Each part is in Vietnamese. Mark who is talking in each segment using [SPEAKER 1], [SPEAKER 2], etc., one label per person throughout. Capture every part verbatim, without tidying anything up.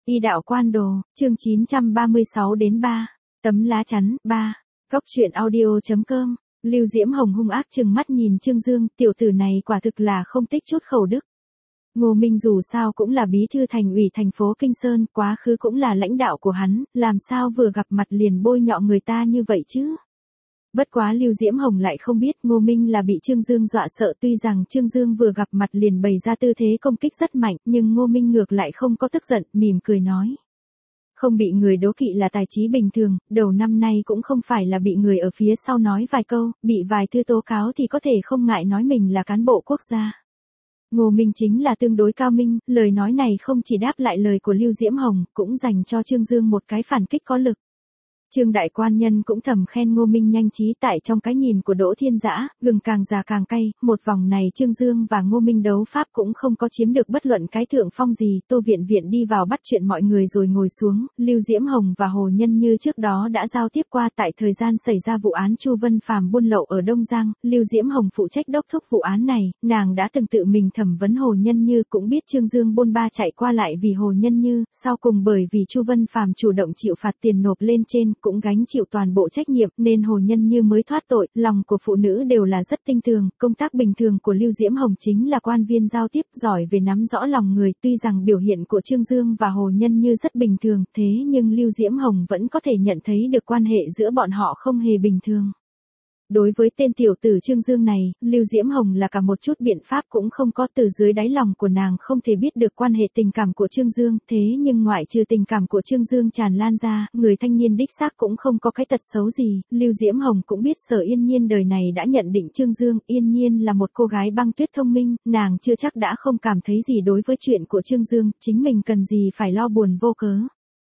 [SPEAKER 1] Y đạo quan đồ, chương chín trăm ba mươi sáu đến ba. Tấm lá chắn, ba. Góc truyện audio.com. Lưu Diễm Hồng hung ác trừng mắt nhìn Trương Dương, tiểu tử này quả thực là không tích chút khẩu đức. Ngô Minh dù sao cũng là bí thư thành ủy thành phố Kinh Sơn, quá khứ cũng là lãnh đạo của hắn, làm sao vừa gặp mặt liền bôi nhọ người ta như vậy chứ? Bất quá Lưu Diễm Hồng lại không biết Ngô Minh là bị Trương Dương dọa sợ, tuy rằng Trương Dương vừa gặp mặt liền bày ra tư thế công kích rất mạnh, nhưng Ngô Minh ngược lại không có tức giận, mỉm cười nói. Không bị người đố kỵ là tài trí bình thường, đầu năm nay cũng không phải là bị người ở phía sau nói vài câu, bị vài thư tố cáo thì có thể không ngại nói mình là cán bộ quốc gia. Ngô Minh chính là tương đối cao minh, lời nói này không chỉ đáp lại lời của Lưu Diễm Hồng, cũng dành cho Trương Dương một cái phản kích có lực. Trương đại quan nhân cũng thầm khen Ngô Minh nhanh trí, tại trong cái nhìn của Đỗ Thiên Dã, gừng càng già càng cay, một vòng này Trương Dương và Ngô Minh đấu pháp cũng không có chiếm được bất luận cái thượng phong gì. Tô Viện Viện đi vào bắt chuyện mọi người rồi ngồi xuống. Lưu Diễm Hồng và Hồ Nhân Như trước đó đã giao tiếp qua, tại thời gian xảy ra vụ án Chu Vân Phàm buôn lậu ở Đông Giang, Lưu Diễm Hồng phụ trách đốc thúc vụ án này, nàng đã từng tự mình thẩm vấn Hồ Nhân Như, cũng biết Trương Dương bôn ba chạy qua lại vì Hồ Nhân Như, sau cùng bởi vì Chu Vân Phàm chủ động chịu phạt tiền nộp lên trên, cũng gánh chịu toàn bộ trách nhiệm, nên Hồ Nhân Như mới thoát tội. Lòng của phụ nữ đều là rất tinh tường, công tác bình thường của Lưu Diễm Hồng chính là quan viên giao tiếp, giỏi về nắm rõ lòng người. Tuy rằng biểu hiện của Trương Dương và Hồ Nhân Như rất bình thường, thế nhưng Lưu Diễm Hồng vẫn có thể nhận thấy được quan hệ giữa bọn họ không hề bình thường. Đối với tên tiểu tử Trương Dương này, Lưu Diễm Hồng là cả một chút biện pháp cũng không có, từ dưới đáy lòng của nàng không thể biết được quan hệ tình cảm của Trương Dương, thế nhưng ngoại trừ tình cảm của Trương Dương tràn lan ra, người thanh niên đích xác cũng không có cái tật xấu gì. Lưu Diễm Hồng cũng biết Sở Yên Nhiên đời này đã nhận định Trương Dương, Yên Nhiên là một cô gái băng tuyết thông minh, nàng chưa chắc đã không cảm thấy gì đối với chuyện của Trương Dương, chính mình cần gì phải lo buồn vô cớ.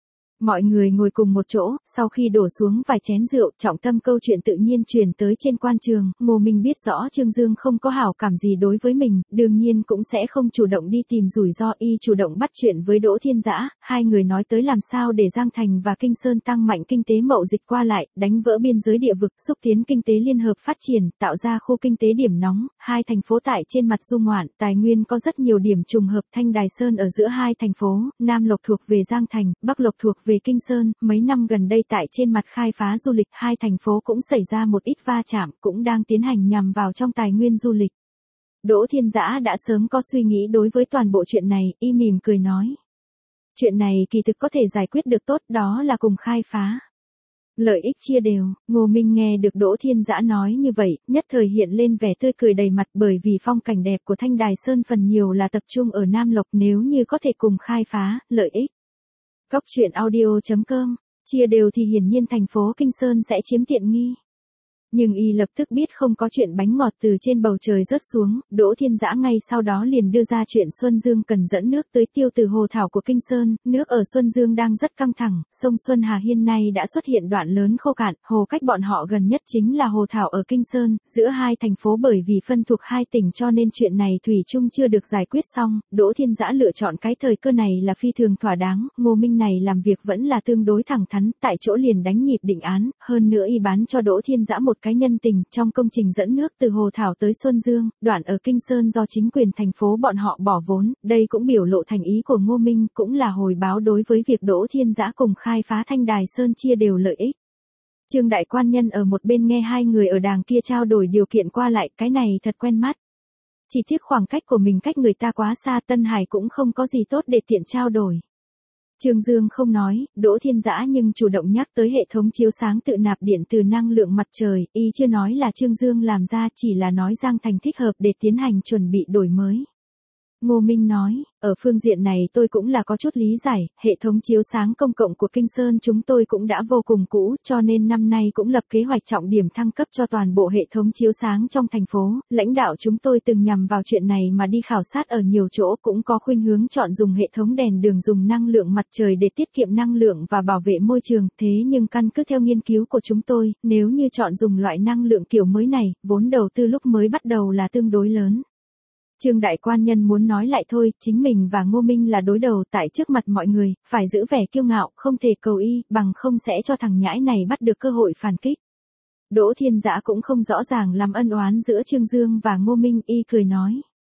[SPEAKER 1] Mọi người ngồi cùng một chỗ, sau khi đổ xuống vài chén rượu, trọng tâm câu chuyện tự nhiên truyền tới trên quan trường. Ngô Minh biết rõ Trương Dương không có hảo cảm gì đối với mình, đương nhiên cũng sẽ không chủ động đi tìm rủi ro, y chủ động bắt chuyện với Đỗ Thiên Dã, hai người nói tới làm sao để Giang Thành và Kinh Sơn tăng mạnh kinh tế mậu dịch qua lại, đánh vỡ biên giới địa vực, xúc tiến kinh tế liên hợp phát triển, tạo ra khu kinh tế điểm nóng, hai thành phố tại trên mặt du ngoạn, tài nguyên có rất nhiều điểm trùng hợp. Thanh Đài Sơn ở giữa hai thành phố, Nam Lộc thuộc về Giang Thành, Bắc Lộc thuộc về Kinh Sơn, mấy năm gần đây tại trên mặt khai phá du lịch, hai thành phố cũng xảy ra một ít va chạm, cũng đang tiến hành nhằm vào trong tài nguyên du lịch. Đỗ Thiên Dã đã sớm có suy nghĩ đối với toàn bộ chuyện này, y mỉm cười nói. Chuyện này kỳ thực có thể giải quyết được tốt, đó là cùng khai phá. Lợi ích chia đều. Ngô Minh nghe được Đỗ Thiên Dã nói như vậy, nhất thời hiện lên vẻ tươi cười đầy mặt, bởi vì phong cảnh đẹp của Thanh Đài Sơn phần nhiều là tập trung ở Nam Lộc, nếu như có thể cùng khai phá, lợi ích. Góc truyện audio.com, chia đều thì hiển nhiên thành phố Kinh Sơn sẽ chiếm tiện nghi. Nhưng y lập tức biết không có chuyện bánh ngọt từ trên bầu trời rớt xuống. Đỗ Thiên Dã ngay sau đó liền đưa ra chuyện Xuân Dương cần dẫn nước tới tiêu từ hồ thảo của Kinh Sơn. Nước ở Xuân Dương đang rất căng thẳng, sông Xuân Hà Hiên nay đã xuất hiện đoạn lớn khô cạn, hồ cách bọn họ gần nhất chính là hồ thảo ở Kinh Sơn. Giữa hai thành phố bởi vì phân thuộc hai tỉnh cho nên chuyện này thủy chung chưa được giải quyết xong. Đỗ Thiên Dã lựa chọn cái thời cơ này là phi thường thỏa đáng. Ngô Minh này làm việc vẫn là tương đối thẳng thắn, tại chỗ liền đánh nhịp định án, hơn nữa y bán cho Đỗ Thiên Dã một cái nhân tình. Trong công trình dẫn nước từ hồ thảo tới Xuân Dương, đoạn ở Kinh Sơn do chính quyền thành phố bọn họ bỏ vốn, đây cũng biểu lộ thành ý của Ngô Minh, cũng là hồi báo đối với việc Đỗ Thiên Dã cùng khai phá Thanh Đài Sơn chia đều lợi ích. Trương đại quan nhân ở một bên nghe hai người ở đàng kia trao đổi điều kiện qua lại, cái này thật quen mắt. Chỉ tiếc khoảng cách của mình cách người ta quá xa, Tân Hải cũng không có gì tốt để tiện trao đổi. Trương Dương không nói, Đỗ Thiên Dã nhưng chủ động nhắc tới hệ thống chiếu sáng tự nạp điện từ năng lượng mặt trời, y chưa nói là Trương Dương làm ra, chỉ là nói Giang Thành thích hợp để tiến hành chuẩn bị đổi mới. Ngô Minh nói, ở phương diện này tôi cũng là có chút lý giải, hệ thống chiếu sáng công cộng của Kinh Sơn chúng tôi cũng đã vô cùng cũ, cho nên năm nay cũng lập kế hoạch trọng điểm thăng cấp cho toàn bộ hệ thống chiếu sáng trong thành phố. Lãnh đạo chúng tôi từng nhằm vào chuyện này mà đi khảo sát ở nhiều chỗ, cũng có khuynh hướng chọn dùng hệ thống đèn đường dùng năng lượng mặt trời để tiết kiệm năng lượng và bảo vệ môi trường, thế nhưng căn cứ theo nghiên cứu của chúng tôi, nếu như chọn dùng loại năng lượng kiểu mới này, vốn đầu tư lúc mới bắt đầu là tương đối lớn. Trương đại quan nhân muốn nói lại thôi, chính mình và Ngô Minh là đối đầu, tại trước mặt mọi người, phải giữ vẻ kiêu ngạo, không thể cầu y, bằng không sẽ cho thằng nhãi này bắt được cơ hội phản kích. Đỗ Thiên Dã cũng không rõ ràng lắm ân oán giữa Trương Dương và Ngô Minh, y cười nói.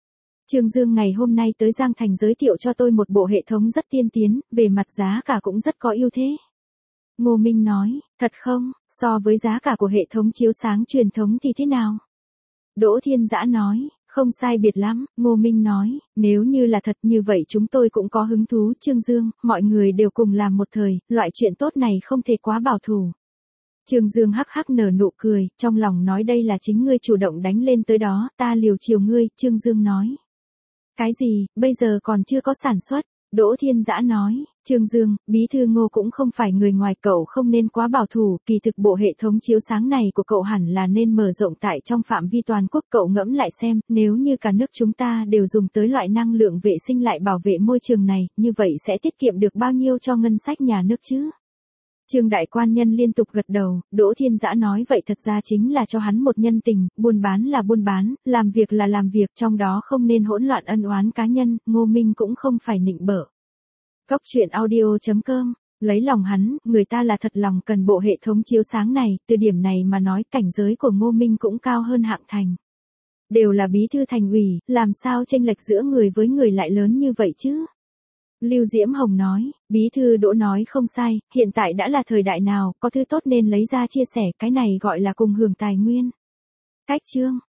[SPEAKER 1] Trương Dương ngày hôm nay tới Giang Thành giới thiệu cho tôi một bộ hệ thống rất tiên tiến, về mặt giá cả cũng rất có ưu thế. Ngô Minh nói, thật không, so với giá cả của hệ thống chiếu sáng truyền thống thì thế nào? Đỗ Thiên Dã nói, không sai biệt lắm. Ngô Minh nói, nếu như là thật như vậy chúng tôi cũng có hứng thú. Trương Dương, mọi người đều cùng làm một thời, loại chuyện tốt này không thể quá bảo thủ. Trương Dương hắc hắc nở nụ cười, trong lòng nói đây là chính ngươi chủ động đánh lên tới đó, ta liều chiều ngươi. Trương Dương nói, cái gì, bây giờ còn chưa có sản xuất. Đỗ Thiên Dã nói, Trương Dương, bí thư Ngô cũng không phải người ngoài, cậu không nên quá bảo thủ, kỳ thực bộ hệ thống chiếu sáng này của cậu hẳn là nên mở rộng tại trong phạm vi toàn quốc. Cậu ngẫm lại xem, nếu như cả nước chúng ta đều dùng tới loại năng lượng vệ sinh lại bảo vệ môi trường này, như vậy sẽ tiết kiệm được bao nhiêu cho ngân sách nhà nước chứ? Trương Đại Quan Nhân liên tục gật đầu. Đỗ Thiên Dã nói vậy thật ra chính là cho hắn một nhân tình, buôn bán là buôn bán, làm việc là làm việc, trong đó không nên hỗn loạn ân oán cá nhân. Ngô Minh cũng không phải nịnh bợ. Góc truyện audio chấm com, lấy lòng hắn, người ta là thật lòng cần bộ hệ thống chiếu sáng này, từ điểm này mà nói cảnh giới của Ngô Minh cũng cao hơn Hạng Thành. Đều là bí thư thành ủy, làm sao chênh lệch giữa người với người lại lớn như vậy chứ? Lưu Diễm Hồng nói, bí thư Đỗ nói không sai, hiện tại đã là thời đại nào, có thứ tốt nên lấy ra chia sẻ, cái này gọi là cùng hưởng tài nguyên. Cách chương